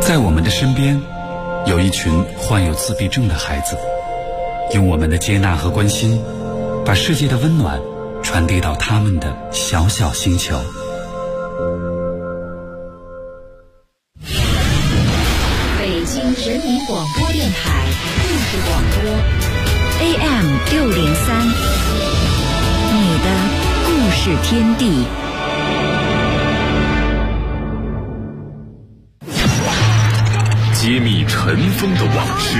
在我们的身边，有一群患有自闭症的孩子，用我们的接纳和关心，把世界的温暖传递到他们的小小星球。 北京人民广播电台故事广播 AM603，你的故事天地。 揭秘尘封的往事，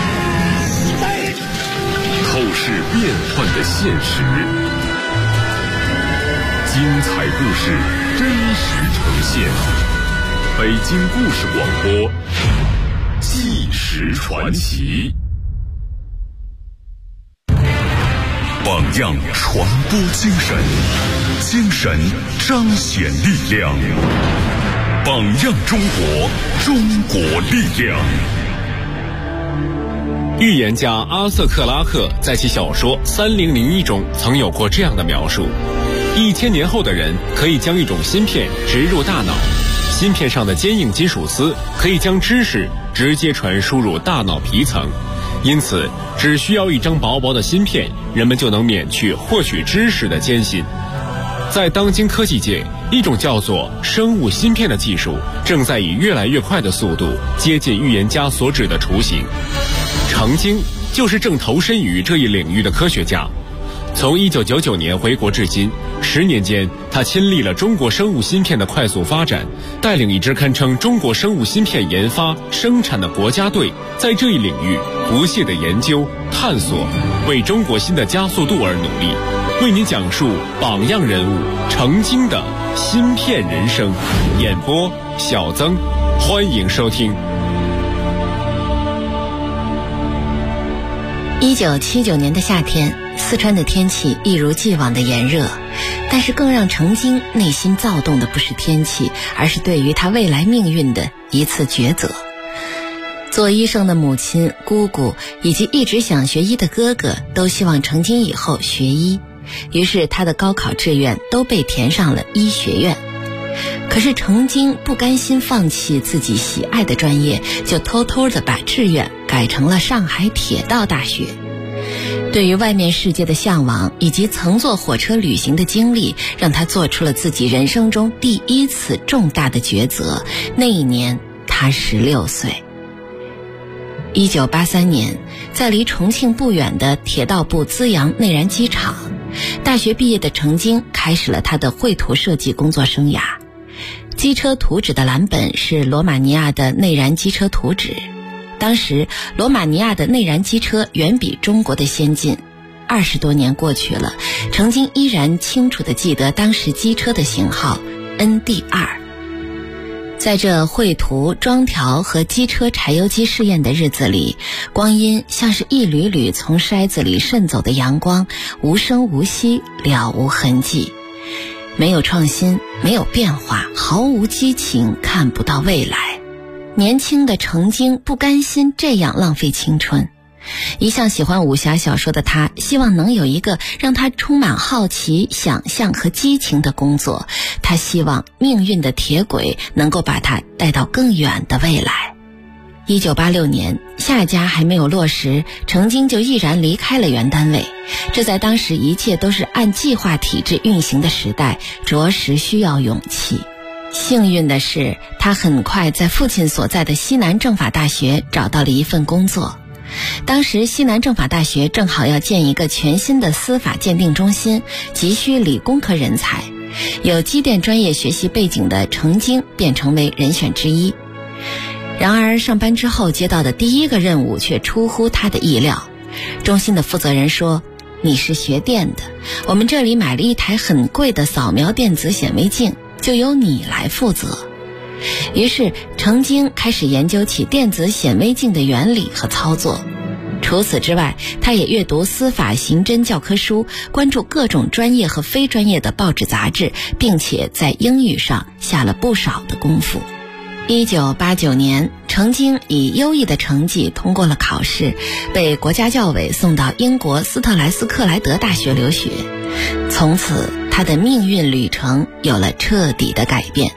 透视变幻的现实，精彩故事真实呈现。北京故事广播，纪实传奇。榜样传播精神，精神彰显力量。榜样中国，中国力量。 预言家阿瑟·克拉克在其小说《3001》中曾有过这样的描述：1000年后的人可以将一种芯片植入大脑，芯片上的坚硬金属丝可以将知识直接传输入大脑皮层，因此只需要一张薄薄的芯片，人们就能免去获取知识的艰辛。在当今科技界，一种叫做生物芯片的技术正在以越来越快的速度接近预言家所指的雏形。程京就是正投身于这一领域的科学家。从1999年回国至今10年间，他亲历了中国生物芯片的快速发展，带领一支堪称中国生物芯片研发生产的国家队，在这一领域不懈地研究探索，为中国新的加速度而努力。为您讲述榜样人物程京的芯片人生。演播小曾，欢迎收听。 1979年的夏天，四川的天气一如既往的炎热，但是更让程京内心躁动的不是天气，而是对于他未来命运的一次抉择。做医生的母亲、姑姑以及一直想学医的哥哥都希望程京以后学医，于是他的高考志愿都被填上了医学院。可是程京不甘心放弃自己喜爱的专业，就偷偷地把志愿改成了上海铁道大学。对于外面世界的向往以及曾坐火车旅行的经历，让他做出了自己人生中第一次重大的抉择。那一年他16岁。1983年，在离重庆不远的铁道部资阳内燃机厂，大学毕业的程京开始了他的绘图设计工作生涯。机车图纸的蓝本是罗马尼亚的内燃机车图纸，当时罗马尼亚的内燃机车远比中国的先进。20多年过去了，程京依然清楚地记得当时机车的型号 ND2。在这绘图、装条和机车柴油机试验的日子里，光阴像是一缕缕从筛子里渗走的阳光，无声无息，了无痕迹。没有创新，没有变化，毫无激情，看不到未来。年轻的程京不甘心这样浪费青春。一向喜欢武侠小说的他，希望能有一个让他充满好奇、想象和激情的工作。他希望命运的铁轨能够把他带到更远的未来。1986年，下家还没有落实，程京就毅然离开了原单位。这在当时一切都是按计划体制运行的时代，着实需要勇气。幸运的是，他很快在父亲所在的西南政法大学找到了一份工作。当时西南政法大学正好要建一个全新的司法鉴定中心，急需理工科人才，有机电专业学习背景的程京便成为人选之一。然而上班之后接到的第一个任务却出乎他的意料。中心的负责人说，你是学电的，我们这里买了一台很贵的扫描电子显微镜，就由你来负责。于是程京开始研究起电子显微镜的原理和操作。除此之外，他也阅读司法刑侦教科书，关注各种专业和非专业的报纸杂志，并且在英语上下了不少的功夫。1989年，程京以优异的成绩通过了考试，被国家教委送到英国斯特莱斯克莱德大学留学。从此他的命运旅程有了彻底的改变。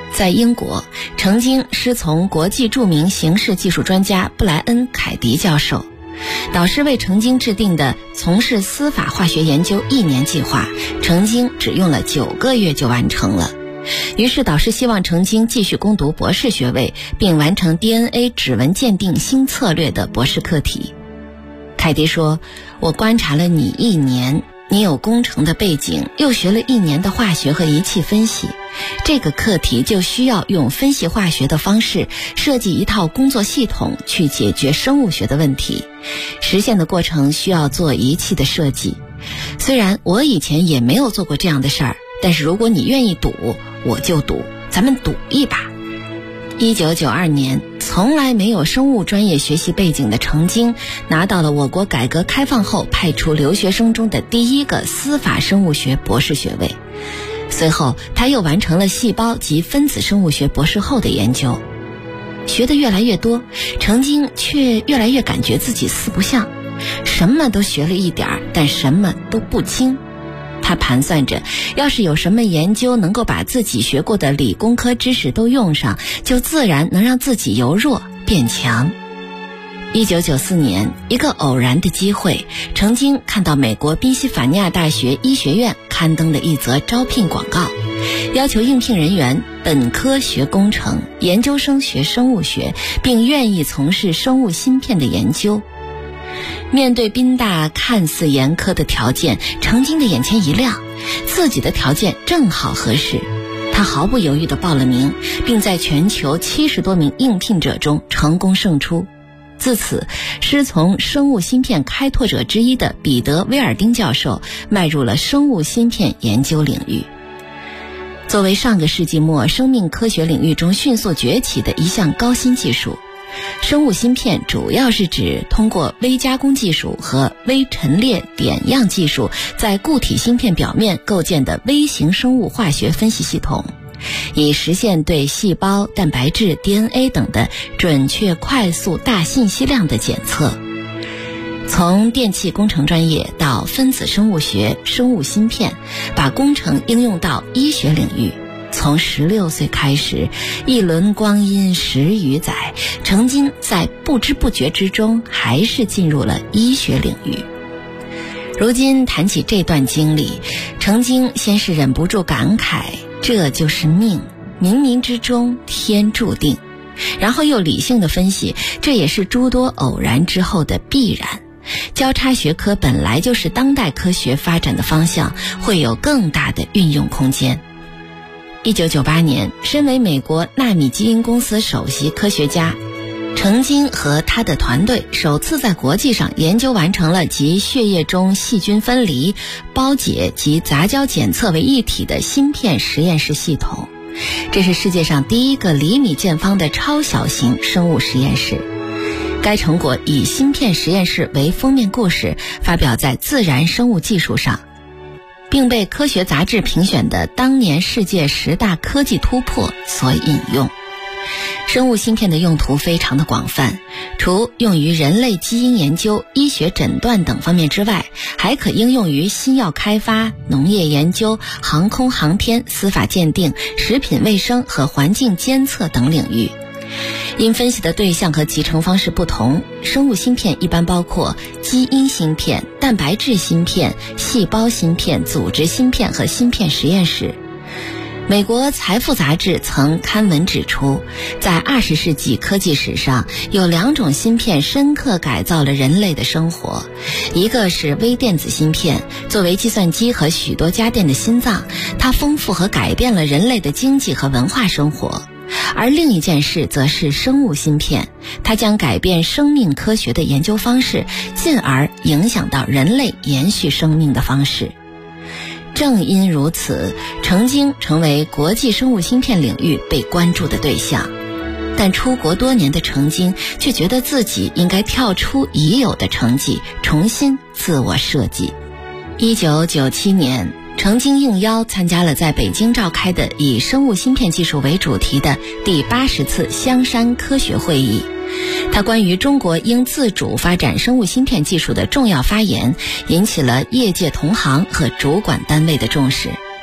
在英国，程京师从国际著名刑事技术专家布莱恩·凯迪教授。导师为程京制定的从事司法化学研究1年计划，程京只用了9个月就完成了。于是导师希望程京继续攻读博士学位，并完成 DNA 指纹鉴定新策略的博士课题。凯迪说，我观察了你1年，你有工程的背景，又学了1年的化学和仪器分析，这个课题就需要用分析化学的方式设计一套工作系统去解决生物学的问题。实现的过程需要做仪器的设计。虽然我以前也没有做过这样的事儿，但是如果你愿意赌，我就赌，咱们赌一把。1992年，从来没有生物专业学习背景的程京拿到了我国改革开放后派出留学生中的第一个司法生物学博士学位。随后他又完成了细胞及分子生物学博士后的研究。学得越来越多，程京却越来越感觉自己四不像，什么都学了一点儿，但什么都不精。他盘算着，要是有什么研究能够把自己学过的理工科知识都用上，就自然能让自己由弱变强。1994年，一个偶然的机会，程京看到美国宾夕法尼亚大学医学院刊登的一则招聘广告，要求应聘人员本科学工程，研究生学生物学，并愿意从事生物芯片的研究。面对宾大看似严苛的条件，程京的眼前一亮，自己的条件正好合适。他毫不犹豫地报了名，并在全球70多名应聘者中成功胜出。自此，师从生物芯片开拓者之一的彼得·威尔丁教授迈入了生物芯片研究领域。作为上个世纪末生命科学领域中迅速崛起的一项高新技术，生物芯片主要是指通过微加工技术和微陈列点样技术在固体芯片表面构建的微型生物化学分析系统，以实现对细胞、蛋白质、DNA 等的准确、快速、大信息量的检测。从电气工程专业到分子生物学、生物芯片，把工程应用到医学领域。从16岁开始，一轮光阴10余载，程京在不知不觉之中还是进入了医学领域。如今谈起这段经历，程京先是忍不住感慨，这就是命，冥冥之中天注定。然后又理性的分析，这也是诸多偶然之后的必然。交叉学科本来就是当代科学发展的方向，会有更大的运用空间。1998年，身为美国纳米基因公司首席科学家，程京和他的团队首次在国际上研究完成了集血液中细菌分离、包解及杂交检测为一体的芯片实验室系统。这是世界上第一个厘米见方的超小型生物实验室。该成果以芯片实验室为封面故事，发表在《自然生物技术》上，并被科学杂志评选的当年世界10大科技突破所引用。生物芯片的用途非常的广泛，除用于人类基因研究、医学诊断等方面之外，还可应用于新药开发、农业研究、航空航天、司法鉴定、食品卫生和环境监测等领域。因分析的对象和集成方式不同，生物芯片一般包括基因芯片、蛋白质芯片、细胞芯片、组织芯片和芯片实验室。美国财富杂志曾刊文指出，在20世纪科技史上，有2种芯片深刻改造了人类的生活。一个是微电子芯片，作为计算机和许多家电的心脏，它丰富和改变了人类的经济和文化生活。而另一件事则是生物芯片，它将改变生命科学的研究方式，进而影响到人类延续生命的方式。正因如此，程京成为国际生物芯片领域被关注的对象。但出国多年的程京却觉得自己应该跳出已有的成绩，重新自我设计。1997年，程京应邀参加了在北京召开的以生物芯片技术为主题的第80次香山科学会议。他关于中国应自主发展生物芯片技术的重要发言，引起了业界同行和主管单位的重视。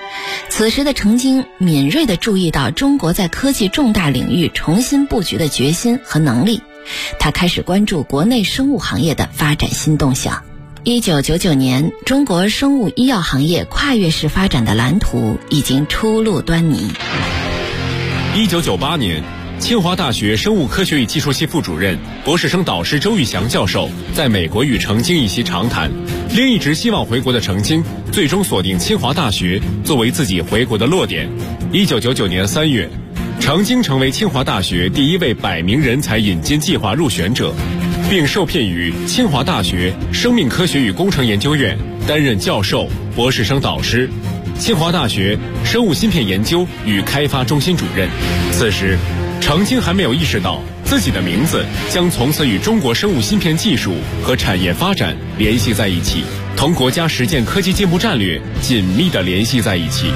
此时的程经敏锐地注意到中国在科技重大领域重新布局的决心和能力，他开始关注国内生物行业的发展新动向。1999年，中国生物医药行业跨越式发展的蓝图已经初露端倪。 1998年，清华大学生物科学与技术系副主任、博士生导师周玉祥教授在美国与程经一席长谈，令一直希望回国的程经最终锁定清华大学作为自己回国的落点。1999年3月，程经成为清华大学第一位100名人才引进计划入选者，并受聘于清华大学生命科学与工程研究院担任教授、博士生导师，清华大学生物芯片研究与开发中心主任。此时，程经还没有意识到自己的名字将从此与中国生物芯片技术和产业发展联系在一起，同国家实践科技进步战略紧密地联系在一起。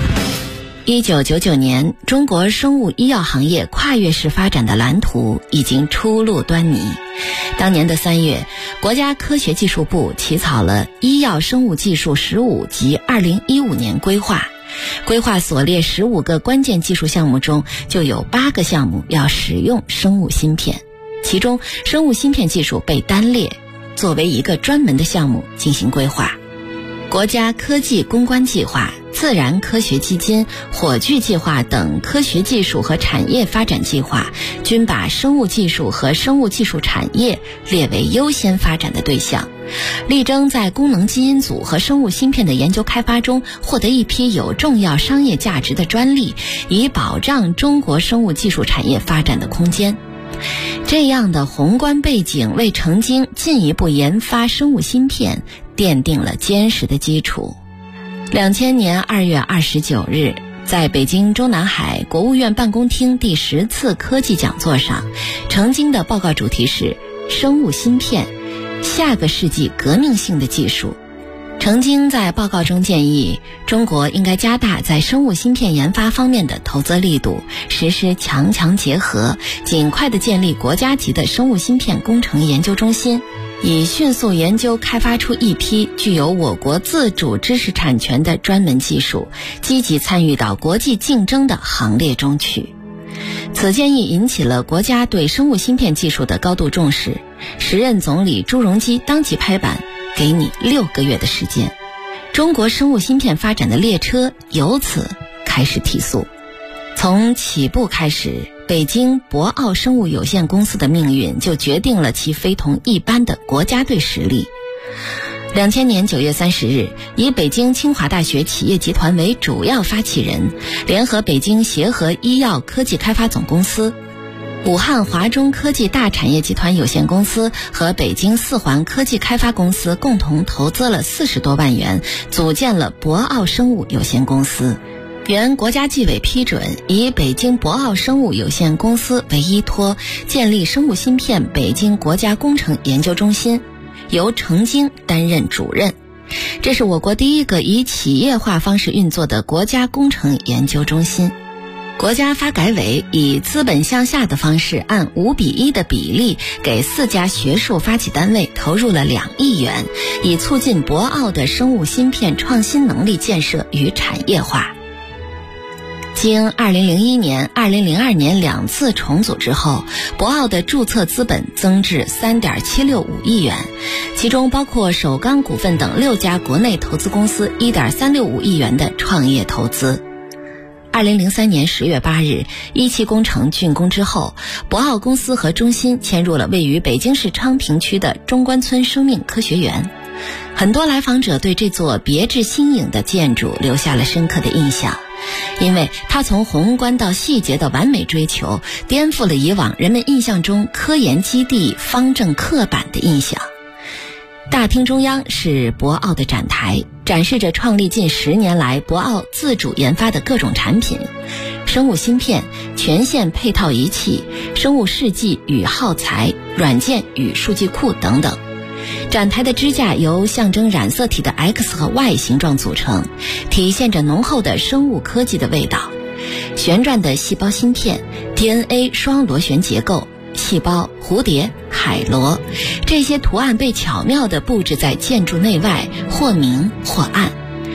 1999年，中国生物医药行业跨越式发展的蓝图已经初露端倪。当年的3月，国家科学技术部起草了医药生物技术15及2015年规划。规划所列15个关键技术项目中，就有8个项目要使用生物芯片，其中生物芯片技术被单列作为一个专门的项目进行规划。国家科技攻关计划、自然科学基金、火炬计划等科学技术和产业发展计划均把生物技术和生物技术产业列为优先发展的对象，力争在功能基因组和生物芯片的研究开发中获得一批有重要商业价值的专利，以保障中国生物技术产业发展的空间。这样的宏观背景为程经进一步研发生物芯片奠定了坚实的基础。2000年2月29日，在北京中南海国务院办公厅第10次科技讲座上，程经的报告主题是生物芯片，下个世纪革命性的技术。程经在报告中建议，中国应该加大在生物芯片研发方面的投资力度，实施强强结合，尽快地建立国家级的生物芯片工程研究中心，以迅速研究开发出一批具有我国自主知识产权的专门技术，积极参与到国际竞争的行列中去。此建议引起了国家对生物芯片技术的高度重视，时任总理朱镕基当即拍板，给你6个月的时间。中国生物芯片发展的列车由此开始提速。从起步开始，北京博奥生物有限公司的命运就决定了其非同一般的国家队实力。2000年9月30日，以北京清华大学企业集团为主要发起人，联合北京协和医药科技开发总公司、武汉华中科技大产业集团有限公司和北京4环科技开发公司共同投资了40多万元，组建了博奥生物有限公司。原国家纪委批准，以北京博奥生物有限公司为依托，建立生物芯片北京国家工程研究中心，由程经担任主任。这是我国第一个以企业化方式运作的国家工程研究中心。国家发改委以资本向下的方式，按5:1的比例给4家学术发起单位投入了2亿元，以促进博奥的生物芯片创新能力建设与产业化。经2001年、2002年2次重组之后，博奥的注册资本增至3.765亿元，其中包括首钢股份等6家国内投资公司1.365亿元的创业投资。2003年10月8日，1期工程竣工之后，博奥公司和中心迁入了位于北京市昌平区的中关村生命科学园。很多来访者对这座别致新颖的建筑留下了深刻的印象，因为它从宏观到细节的完美追求，颠覆了以往人们印象中科研基地方正刻板的印象。大厅中央是博奥的展台，展示着创立近10年来博奥自主研发的各种产品，生物芯片、全线配套仪器、生物试剂与耗材、软件与数据库等等。展台的支架由象征染色体的 X 和 Y 形状组成，体现着浓厚的生物科技的味道。旋转的细胞芯片、DNA 双螺旋结构、细胞、蝴蝶、海螺，这些图案被巧妙地布置在建筑内外，或明或暗。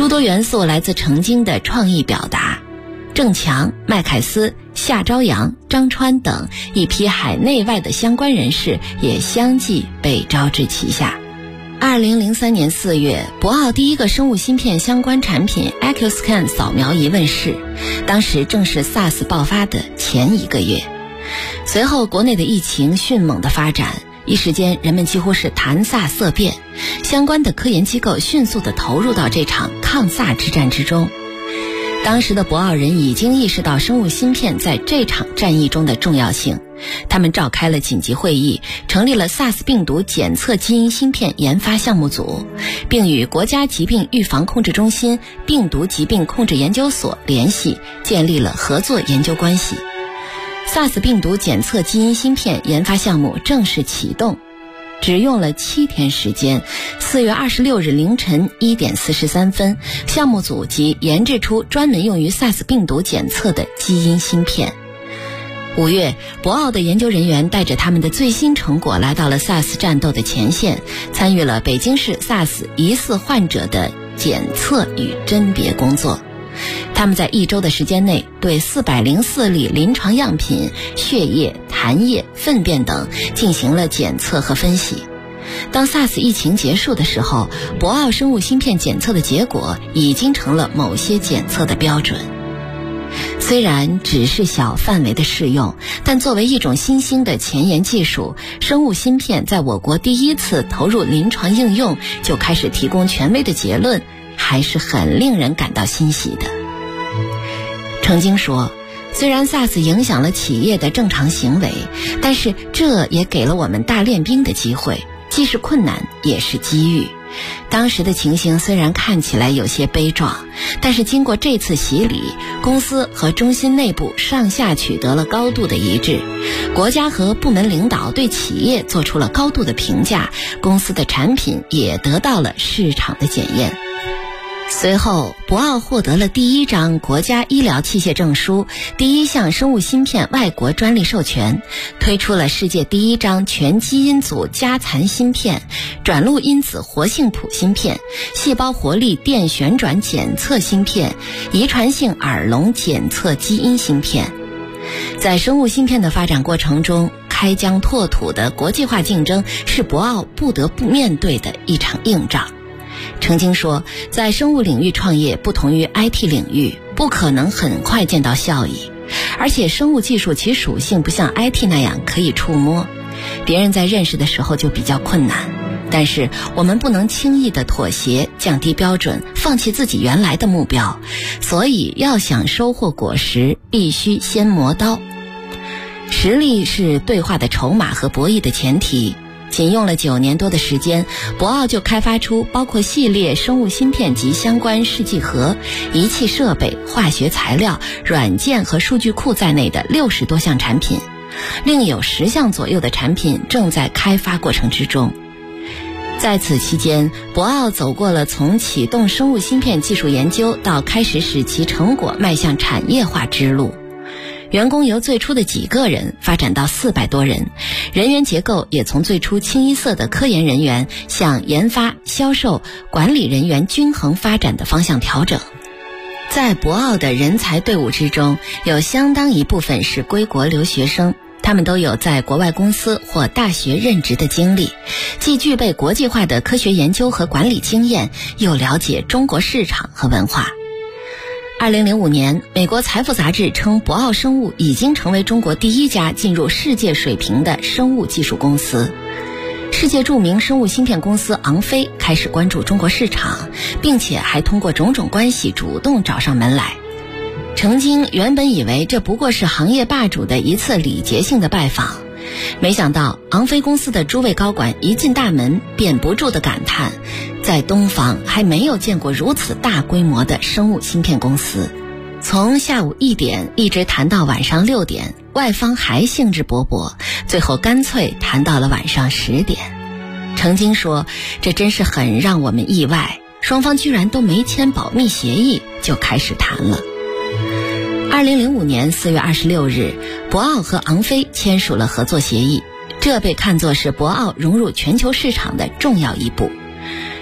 诸多元素来自程京的创意表达。郑强、麦凯斯、夏朝阳、张川等一批海内外的相关人士也相继被招至旗下。2003年4月，博奥第一个生物芯片相关产品 AccuScan 扫描仪问世，当时正是 SARS 爆发的前1个月。随后国内的疫情迅猛的发展，一时间人们几乎是谈飒色变，相关的科研机构迅速地投入到这场抗飒之战之中。当时的博奥人已经意识到生物芯片在这场战役中的重要性，他们召开了紧急会议，成立了 SARS 病毒检测基因芯片研发项目组，并与国家疾病预防控制中心病毒疾病控制研究所联系，建立了合作研究关系。SARS 病毒检测基因芯片研发项目正式启动，只用了7天时间，4月26日凌晨1点43分，项目组即研制出专门用于 SARS 病毒检测的基因芯片。5月，博奥的研究人员带着他们的最新成果来到了 SARS 战斗的前线，参与了北京市 SARS 疑似患者的检测与甄别工作。他们在1周的时间内对404例临床样品、血液、痰液、粪便等进行了检测和分析。当 SARS 疫情结束的时候，博奥生物芯片检测的结果已经成了某些检测的标准。虽然只是小范围的试用，但作为一种新兴的前沿技术，生物芯片在我国第一次投入临床应用就开始提供权威的结论，还是很令人感到欣喜的。程京说，虽然 SARS 影响了企业的正常行为，但是这也给了我们大练兵的机会，既是困难也是机遇。当时的情形虽然看起来有些悲壮，但是经过这次洗礼，公司和中心内部上下取得了高度的一致，国家和部门领导对企业做出了高度的评价，公司的产品也得到了市场的检验。随后，博奥获得了第1张国家医疗器械证书，第1项生物芯片外国专利授权，推出了世界第1张全基因组加残芯片、转录因子活性谱芯片、细胞活力电旋转检测芯片、遗传性耳聋检测基因芯片。在生物芯片的发展过程中，开疆拓土的国际化竞争是博奥不得不面对的一场硬仗。程京说，在生物领域创业不同于 IT 领域，不可能很快见到效益，而且生物技术其属性不像 IT 那样可以触摸，别人在认识的时候就比较困难。但是我们不能轻易的妥协，降低标准，放弃自己原来的目标，所以要想收获果实，必须先磨刀。实力是对话的筹码和博弈的前提。仅用了9年多的时间，博奥就开发出包括系列生物芯片及相关试剂盒、仪器设备、化学材料、软件和数据库在内的60多项产品，另有10项左右的产品正在开发过程之中。在此期间，博奥走过了从启动生物芯片技术研究到开始使其成果迈向产业化之路。员工由最初的几个人发展到400多人，人员结构也从最初清一色的科研人员向研发、销售、管理人员均衡发展的方向调整。在博奥的人才队伍之中，有相当一部分是归国留学生，他们都有在国外公司或大学任职的经历，既具备国际化的科学研究和管理经验，又了解中国市场和文化。2005年，美国财富杂志称博奥生物已经成为中国第1家进入世界水平的生物技术公司。世界著名生物芯片公司昂飞开始关注中国市场，并且还通过种种关系主动找上门来。程京原本以为这不过是行业霸主的一次礼节性的拜访，没想到昂飞公司的诸位高管一进大门便不住地感叹，在东方还没有见过如此大规模的生物芯片公司。从下午1点一直谈到晚上6点，外方还兴致勃勃，最后干脆谈到了晚上10点。程京说，这真是很让我们意外，双方居然都没签保密协议就开始谈了。2005年4月26日，博奥和昂飞签署了合作协议，这被看作是博奥融入全球市场的重要一步。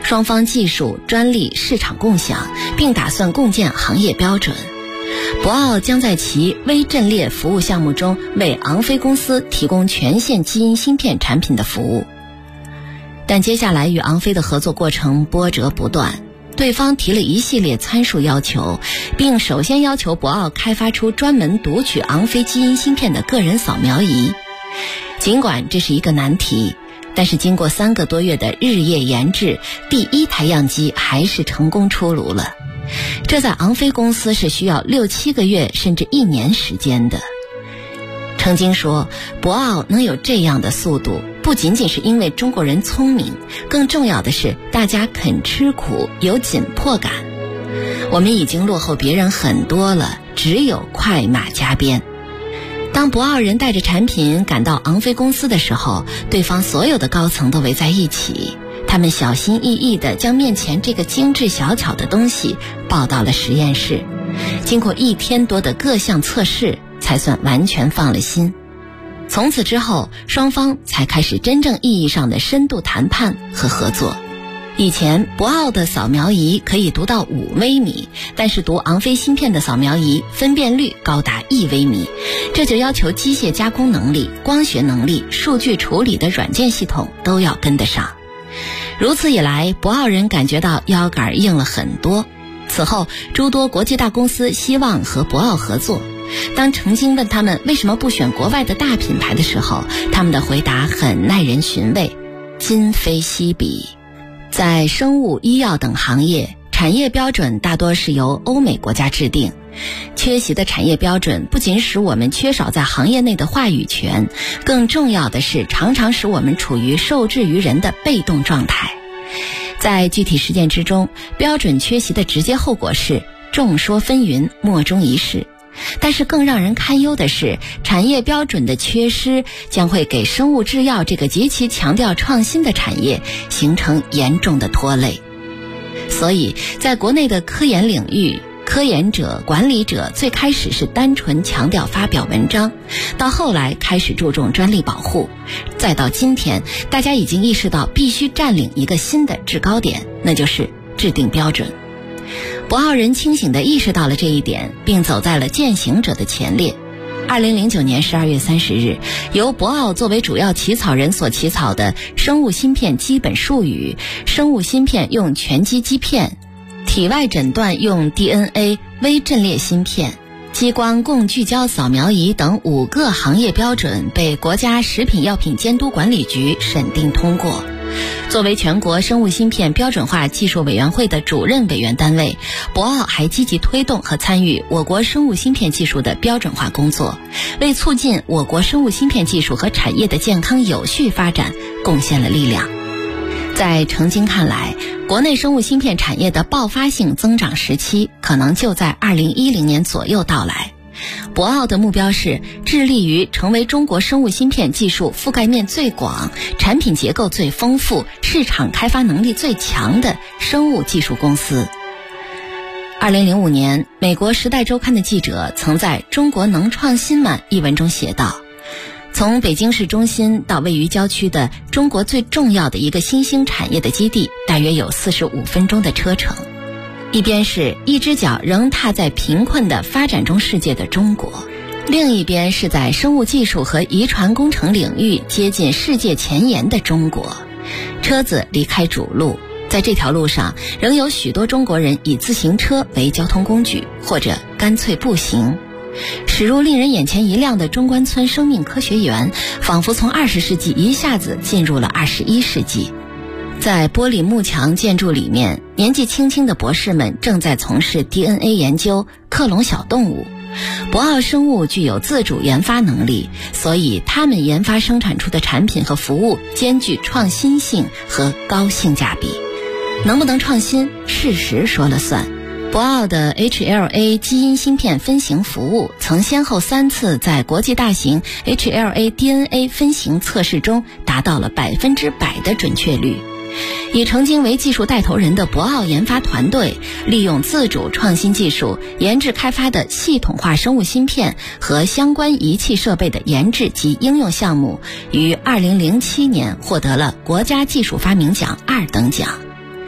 双方技术、专利、市场共享，并打算共建行业标准。博奥将在其微阵列服务项目中为昂飞公司提供全线基因芯片产品的服务。但接下来与昂飞的合作过程波折不断，对方提了一系列参数要求，并首先要求博奥开发出专门读取昂飞基因芯片的个人扫描仪。尽管这是一个难题，但是经过3个多月的日夜研制，第一台样机还是成功出炉了。这在昂飞公司是需要6、7个月甚至1年时间的。程经说，博奥能有这样的速度，不仅仅是因为中国人聪明，更重要的是大家肯吃苦，有紧迫感。我们已经落后别人很多了，只有快马加鞭。当博奥人带着产品赶到昂飞公司的时候，对方所有的高层都围在一起，他们小心翼翼地将面前这个精致小巧的东西抱到了实验室，经过1天多的各项测试，才算完全放了心。从此之后，双方才开始真正意义上的深度谈判和合作。以前博奥的扫描仪可以读到5微米，但是读昂飞芯片的扫描仪分辨率高达1微米，这就要求机械加工能力、光学能力、数据处理的软件系统都要跟得上。如此以来，博奥人感觉到腰杆硬了很多。此后，诸多国际大公司希望和博奥合作。当程经问他们为什么不选国外的大品牌的时候，他们的回答很耐人寻味：今非昔比。在生物、医药等行业，产业标准大多是由欧美国家制定。缺席的产业标准不仅使我们缺少在行业内的话语权，更重要的是常常使我们处于受制于人的被动状态。在具体实践之中，标准缺席的直接后果是众说纷纭，莫衷一是。但是更让人堪忧的是，产业标准的缺失将会给生物制药这个极其强调创新的产业形成严重的拖累。所以在国内的科研领域，科研者、管理者最开始是单纯强调发表文章，到后来开始注重专利保护，再到今天，大家已经意识到必须占领一个新的制高点，那就是制定标准。博奥人清醒地意识到了这一点，并走在了践行者的前列。2009年12月30日，由博奥作为主要起草人所起草的《生物芯片基本术语》，生物芯片用全基基片，体外诊断用 DNA 微阵列芯片，激光共聚焦扫描仪等5个行业标准被国家食品药品监督管理局审定通过。作为全国生物芯片标准化技术委员会的主任委员单位，博奥还积极推动和参与我国生物芯片技术的标准化工作，为促进我国生物芯片技术和产业的健康有序发展贡献了力量。在程经看来，国内生物芯片产业的爆发性增长时期可能就在2010年左右到来。博奥的目标是致力于成为中国生物芯片技术覆盖面最广、产品结构最丰富、市场开发能力最强的生物技术公司。2005年，美国《时代周刊》的记者曾在《中国能创新吗》一文中写道，从北京市中心到位于郊区的中国最重要的一个新兴产业的基地，大约有45分钟的车程。一边是一只脚仍踏在贫困的发展中世界的中国，另一边是在生物技术和遗传工程领域接近世界前沿的中国。车子离开主路，在这条路上仍有许多中国人以自行车为交通工具，或者干脆步行。驶入令人眼前一亮的中关村生命科学园，仿佛从20世纪一下子进入了21世纪。在玻璃幕墙建筑里面，年纪轻轻的博士们正在从事 DNA 研究、克隆小动物。博奥生物具有自主研发能力，所以他们研发生产出的产品和服务兼具创新性和高性价比。能不能创新，事实说了算。博奥的 HLA 基因芯片分型服务曾先后3次在国际大型 HLA DNA 分型测试中达到了100%的准确率。以程经为技术带头人的博奥研发团队，利用自主创新技术研制开发的系统化生物芯片和相关仪器设备的研制及应用项目，于2007年获得了国家技术发明奖2等奖。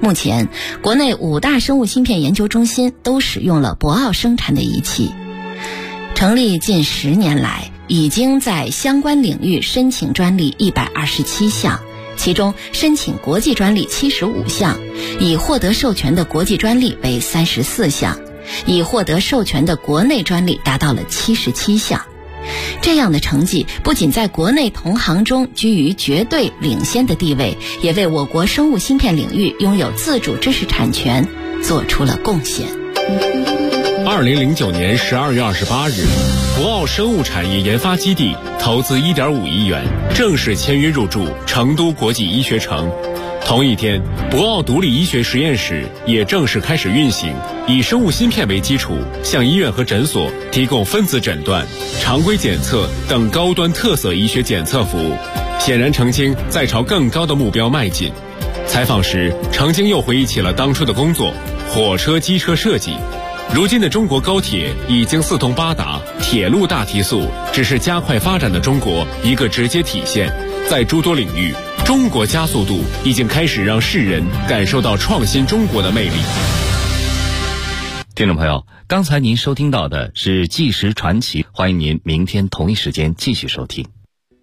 目前，国内5大生物芯片研究中心都使用了博奥生产的仪器。成立近10年来，已经在相关领域申请专利127项，其中申请国际专利75项，已获得授权的国际专利为34项，已获得授权的国内专利达到了77项。这样的成绩不仅在国内同行中居于绝对领先的地位，也为我国生物芯片领域拥有自主知识产权做出了贡献。 2009年12月28日，博奥生物产业研发基地投资1.5亿元，正式签约入驻成都国际医学城。同一天，博奥独立医学实验室也正式开始运行，以生物芯片为基础，向医院和诊所提供分子诊断、常规检测等高端特色医学检测服务。显然，程京在朝更高的目标迈进。采访时，程京又回忆起了当初的工作：火车、机车设计。如今的中国高铁已经四通八达，铁路大提速只是加快发展的中国一个直接体现。在诸多领域，中国加速度已经开始让世人感受到创新中国的魅力。 听众朋友，刚才您收听到的是纪实传奇，欢迎您明天同一时间继续收听。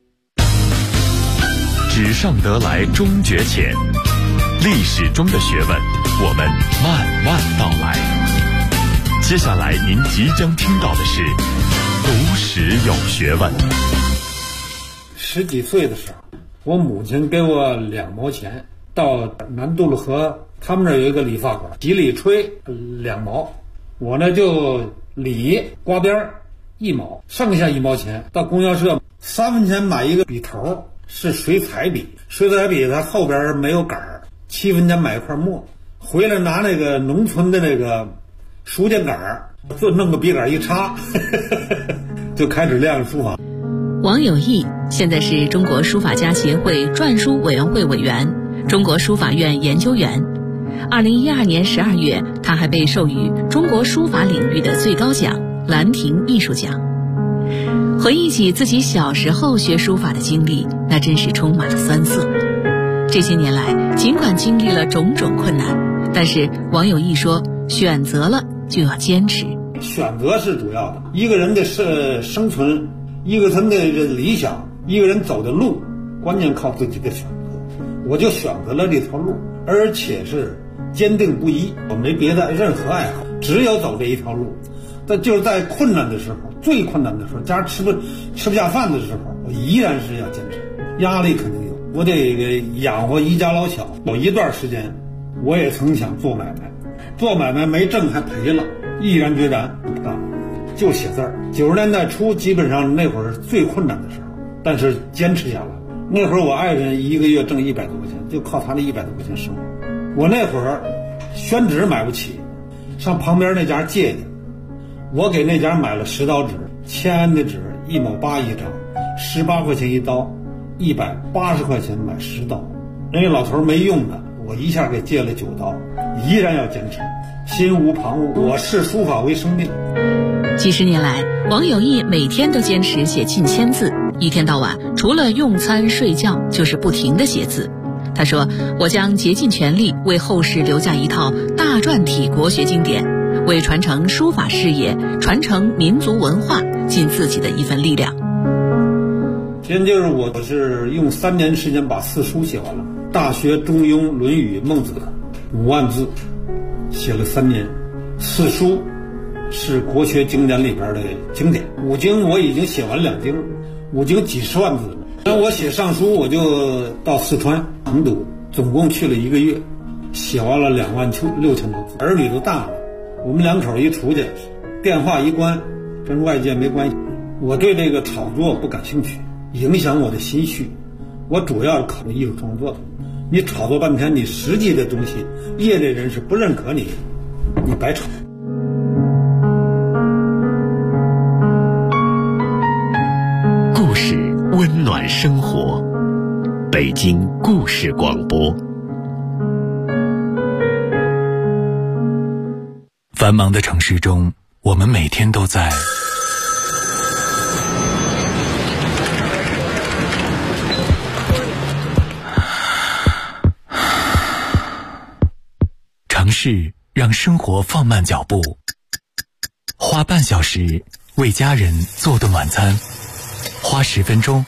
纸上得来终觉浅，历史中的学问，我们慢慢道来。接下来您即将听到的是读史有学问。 10几岁的时候，我母亲给我2毛钱，到南杜勒河，他们那儿有一个理发馆，洗理吹2毛，我呢就理刮边1毛，剩下1毛钱到供销社3分钱买一个笔头，是水彩笔，水彩笔它后边没有杆，7分钱买一块墨，回来拿那个农村的那个书架杆，就弄个笔杆一插就开始练书法。 王有义现在是中国书法家协会篆书委员会委员、中国书法院研究员。2012年12月，他还被授予中国书法领域的最高奖兰亭艺术奖。回忆起自己小时候学书法的经历，那真是充满了酸涩。这些年来，尽管经历了种种困难，但是王有义说，选择了就要坚持。 选择是主要的，一个人的生存，一个人的理想，一个人走的路，关键靠自己的选择。我就选择了这条路，而且是坚定不移，我没别的任何爱好，只有走这一条路。但就是在困难的时候，最困难的时候，家吃不下饭的时候，我依然是要坚持。压力肯定有，我得养活一家老小。有一段时间，我也曾想做买卖，做买卖没挣还赔了，毅然决然不干，就写字儿。90年代初，基本上那会儿最困难的时候，但是坚持下来。那会儿我爱人一个月挣100多块钱，就靠他那100多块钱生活。我那会儿宣纸买不起，上旁边那家借的，我给那家买了10刀纸，签的纸1毛8一张，18块钱一刀，180块钱买10刀。人家老头没用的，我一下给借了9刀，依然要坚持，心无旁骛。我视书法为生命。 几十年来，王有义每天都坚持写近1000字，一天到晚除了用餐睡觉就是不停地写字。他说，我将竭尽全力为后世留下一套大篆体国学经典，为传承书法事业、传承民族文化尽自己的一份力量。 先就是我是用3年时间把4书写完了，《大学》《中庸》《论语》《孟子》5万字，写了3年。4书是国学经典里边的经典，5经我已经写完2经，5经几十万字了。那我写上书，我就到四川成都，总共去了1个月，写完了26000多字。儿女都大了，我们2口一出去，电话一关，跟外界没关系。我对这个炒作不感兴趣，影响我的心绪。我主要是考虑艺术创作的。你炒作半天，你实际的东西，业内人士不认可你，你白炒。 故事温暖生活，北京故事广播。 繁忙的城市中，我们每天都在事让生活放慢脚步，花半小时为家人做顿晚餐，花10分钟